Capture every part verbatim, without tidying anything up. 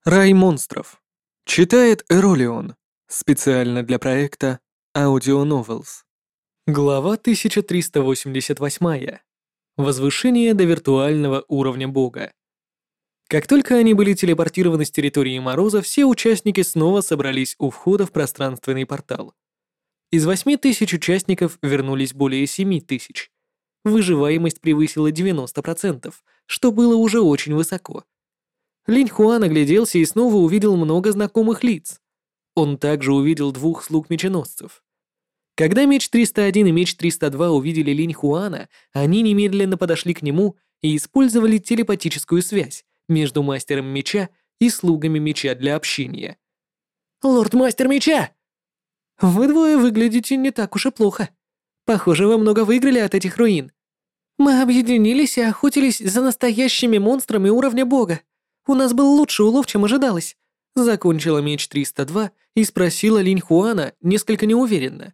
Рай монстров. Читает Эролион. Специально для проекта Audio Novels. Глава тысяча триста восемьдесят восемь. Возвышение до виртуального уровня бога. Как только они были телепортированы с территории Мороза, все участники снова собрались у входа в пространственный портал. Из восьми тысяч участников вернулись более семи тысяч. Выживаемость превысила девяносто процентов, что было уже очень высоко. Линь Хуан огляделся и снова увидел много знакомых лиц. Он также увидел двух слуг-меченосцев. Когда меч триста один и меч триста два увидели Линь Хуана, они немедленно подошли к нему и использовали телепатическую связь между мастером меча и слугами меча для общения. «Лорд-мастер меча!» «Вы двое выглядите не так уж и плохо. Похоже, вы много выиграли от этих руин. Мы объединились и охотились за настоящими монстрами уровня бога. У нас был лучший улов, чем ожидалось», — закончила меч триста два и спросила Линь Хуана несколько неуверенно.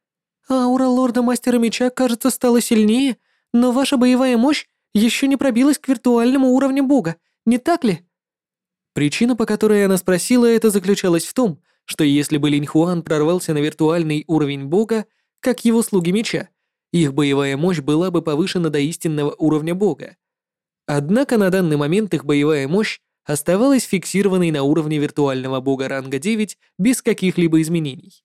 «Аура лорда-мастера меча, кажется, стала сильнее, но ваша боевая мощь еще не пробилась к виртуальному уровню бога, не так ли?» Причина, по которой она спросила это, заключалась в том, что если бы Линь Хуан прорвался на виртуальный уровень бога, как его слуги меча, их боевая мощь была бы повышена до истинного уровня бога. Однако на данный момент их боевая мощь оставалась фиксированной на уровне виртуального бога ранга девять без каких-либо изменений.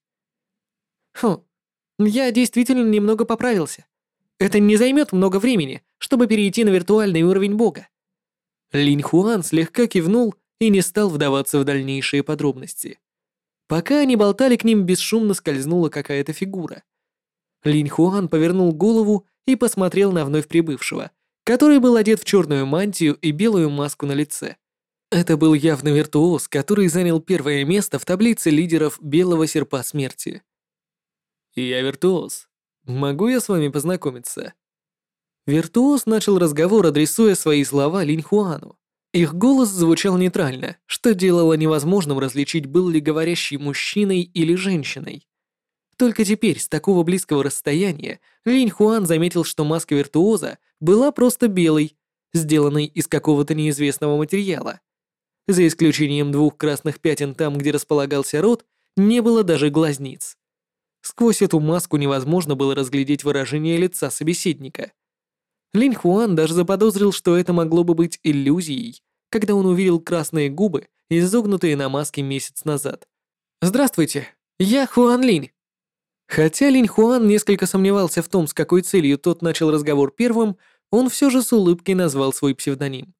Хм, я действительно немного поправился. Это не займет много времени, чтобы перейти на виртуальный уровень бога. Линь Хуан слегка кивнул и не стал вдаваться в дальнейшие подробности. Пока они болтали, к ним бесшумно скользнула какая-то фигура. Линь Хуан повернул голову и посмотрел на вновь прибывшего, который был одет в черную мантию и белую маску на лице. Это был явно виртуоз, который занял первое место в таблице лидеров Белого Серпа Смерти. «Я виртуоз. Могу я с вами познакомиться?» Виртуоз начал разговор, адресуя свои слова Линь Хуану. Их голос звучал нейтрально, что делало невозможным различить, был ли говорящий мужчиной или женщиной. Только теперь, с такого близкого расстояния, Линь Хуан заметил, что маска виртуоза была просто белой, сделанной из какого-то неизвестного материала. За исключением двух красных пятен там, где располагался рот, не было даже глазниц. Сквозь эту маску невозможно было разглядеть выражение лица собеседника. Линь Хуан даже заподозрил, что это могло бы быть иллюзией, когда он увидел красные губы, изогнутые на маске месяц назад. «Здравствуйте, я Хуан Линь». Хотя Линь Хуан несколько сомневался в том, с какой целью тот начал разговор первым, он все же с улыбкой назвал свой псевдоним.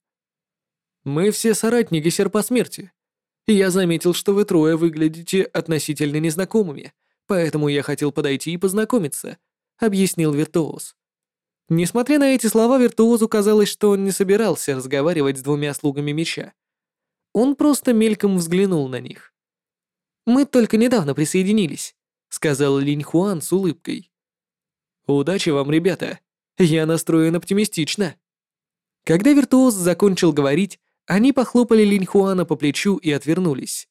«Мы все соратники Серпа Смерти. Я заметил, что вы трое выглядите относительно незнакомыми, поэтому я хотел подойти и познакомиться», — объяснил виртуоз. Несмотря на эти слова, виртуозу казалось, что он не собирался разговаривать с двумя слугами меча. Он просто мельком взглянул на них. «Мы только недавно присоединились», — сказал Линь Хуан с улыбкой. «Удачи вам, ребята. Я настроен оптимистично». Когда виртуоз закончил говорить, они похлопали Линь Хуана по плечу и отвернулись.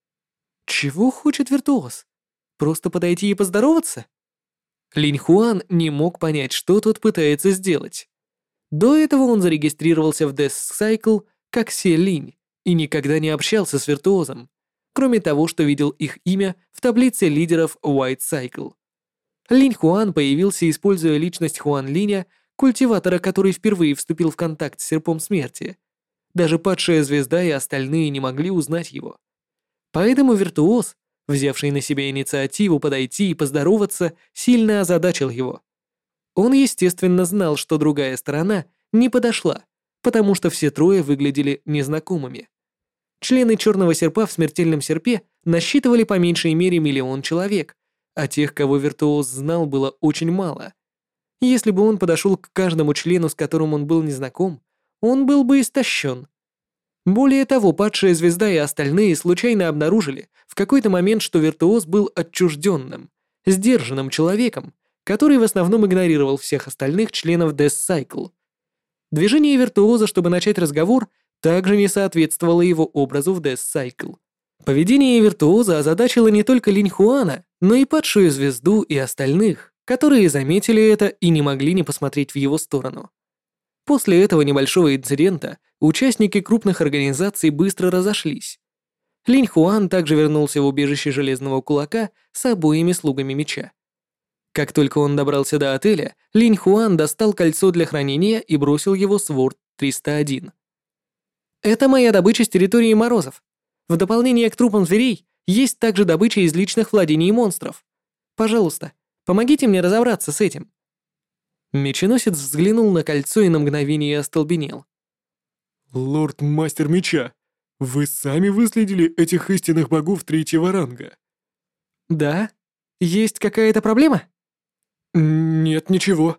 «Чего хочет виртуоз? Просто подойти и поздороваться?» Линь Хуан не мог понять, что тот пытается сделать. До этого он зарегистрировался в Death Cycle как Се Линь и никогда не общался с виртуозом, кроме того, что видел их имя в таблице лидеров White Cycle. Линь Хуан появился, используя личность Хуан Линя, культиватора, который впервые вступил в контакт с Серпом Смерти. Даже падшая звезда и остальные не могли узнать его. Поэтому виртуоз, взявший на себя инициативу подойти и поздороваться, сильно озадачил его. Он, естественно, знал, что другая сторона не подошла, потому что все трое выглядели незнакомыми. Члены Черного Серпа в Смертельном Серпе насчитывали по меньшей мере миллион человек, а тех, кого виртуоз знал, было очень мало. Если бы он подошел к каждому члену, с которым он был незнаком, он был бы истощен. Более того, падшая звезда и остальные случайно обнаружили в какой-то момент, что виртуоз был отчужденным, сдержанным человеком, который в основном игнорировал всех остальных членов Death Cycle. Движение виртуоза, чтобы начать разговор, также не соответствовало его образу в Death Cycle. Поведение виртуоза озадачило не только Линь Хуана, но и падшую звезду и остальных, которые заметили это и не могли не посмотреть в его сторону. После этого небольшого инцидента участники крупных организаций быстро разошлись, Линь Хуан также вернулся в убежище Железного Кулака с обоими слугами меча. Как только он добрался до отеля, Линь Хуан достал кольцо для хранения и бросил его с Ворд триста один. «Это моя добыча с территории Морозов. В дополнение к трупам зверей есть также добыча из личных владений монстров. Пожалуйста, помогите мне разобраться с этим». Меченосец взглянул на кольцо и на мгновение остолбенел. «Лорд-мастер меча, вы сами выследили этих истинных богов третьего ранга?» «Да? Есть какая-то проблема?» «Нет, ничего».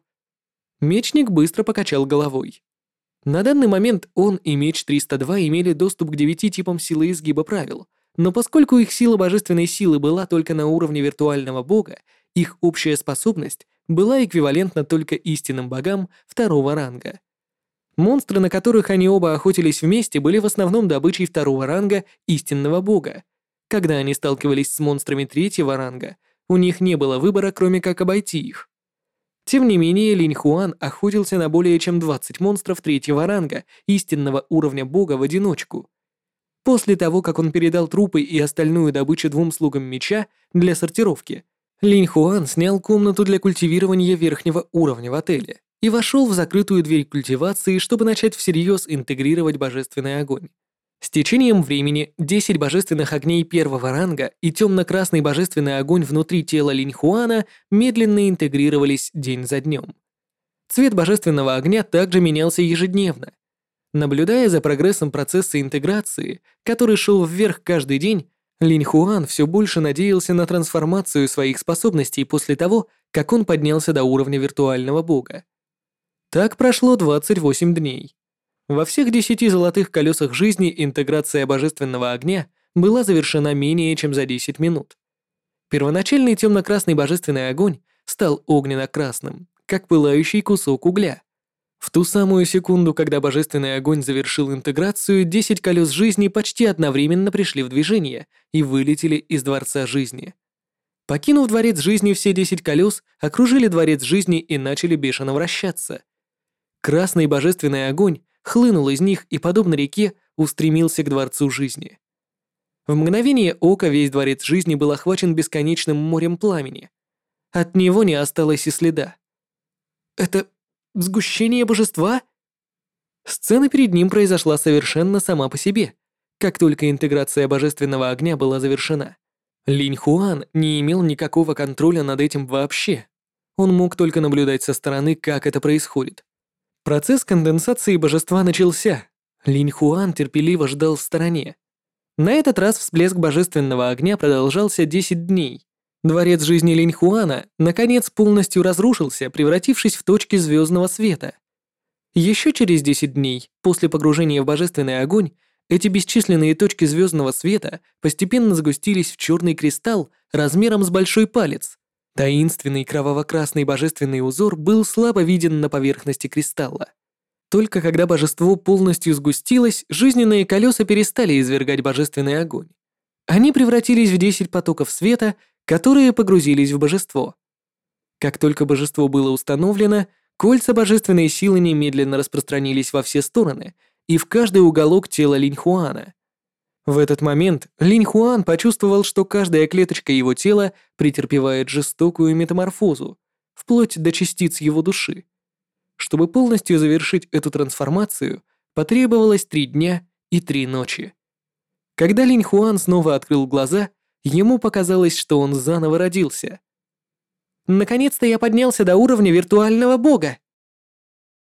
Мечник быстро покачал головой. На данный момент он и меч триста два имели доступ к девяти типам силы изгиба правил, но поскольку их сила божественной силы была только на уровне виртуального бога, их общая способность была эквивалентна только истинным богам второго ранга. Монстры, на которых они оба охотились вместе, были в основном добычей второго ранга истинного бога. Когда они сталкивались с монстрами третьего ранга, у них не было выбора, кроме как обойти их. Тем не менее, Линь Хуан охотился на более чем двадцать монстров третьего ранга истинного уровня бога в одиночку. После того, как он передал трупы и остальную добычу двум слугам меча для сортировки, Линь Хуан снял комнату для культивирования верхнего уровня в отеле и вошел в закрытую дверь культивации, чтобы начать всерьез интегрировать божественный огонь. С течением времени десять божественных огней первого ранга и темно-красный божественный огонь внутри тела Линь Хуана медленно интегрировались день за днем. Цвет божественного огня также менялся ежедневно. Наблюдая за прогрессом процесса интеграции, который шел вверх каждый день, Линь Хуан все больше надеялся на трансформацию своих способностей после того, как он поднялся до уровня виртуального бога. Так прошло двадцать восемь дней. Во всех десяти золотых колесах жизни интеграция божественного огня была завершена менее чем за десять минут. Первоначальный темно-красный божественный огонь стал огненно-красным, как пылающий кусок угля. В ту самую секунду, когда божественный огонь завершил интеграцию, десять колес жизни почти одновременно пришли в движение и вылетели из Дворца Жизни. Покинув Дворец Жизни, все десять колес окружили Дворец Жизни и начали бешено вращаться. Красный божественный огонь хлынул из них и, подобно реке, устремился к Дворцу Жизни. В мгновение ока весь Дворец Жизни был охвачен бесконечным морем пламени. От него не осталось и следа. «Это сгущение божества?» Сцена перед ним произошла совершенно сама по себе, как только интеграция божественного огня была завершена. Линь Хуан не имел никакого контроля над этим вообще. Он мог только наблюдать со стороны, как это происходит. Процесс конденсации божества начался. Линь Хуан терпеливо ждал в стороне. На этот раз всплеск божественного огня продолжался десять дней. Дворец жизни Линь Хуана наконец полностью разрушился, превратившись в точки звездного света. Еще через десять дней, после погружения в божественный огонь, эти бесчисленные точки звездного света постепенно сгустились в черный кристалл размером с большой палец. Таинственный кроваво-красный божественный узор был слабо виден на поверхности кристалла. Только когда божество полностью сгустилось, жизненные колеса перестали извергать божественный огонь. Они превратились в десять потоков света, которые погрузились в божество. Как только божество было установлено, кольца божественной силы немедленно распространились во все стороны и в каждый уголок тела Линь Хуана. В этот момент Линь Хуан почувствовал, что каждая клеточка его тела претерпевает жестокую метаморфозу, вплоть до частиц его души. Чтобы полностью завершить эту трансформацию, потребовалось три дня и три ночи. Когда Линь Хуан снова открыл глаза, ему показалось, что он заново родился. «Наконец-то я поднялся до уровня виртуального бога!»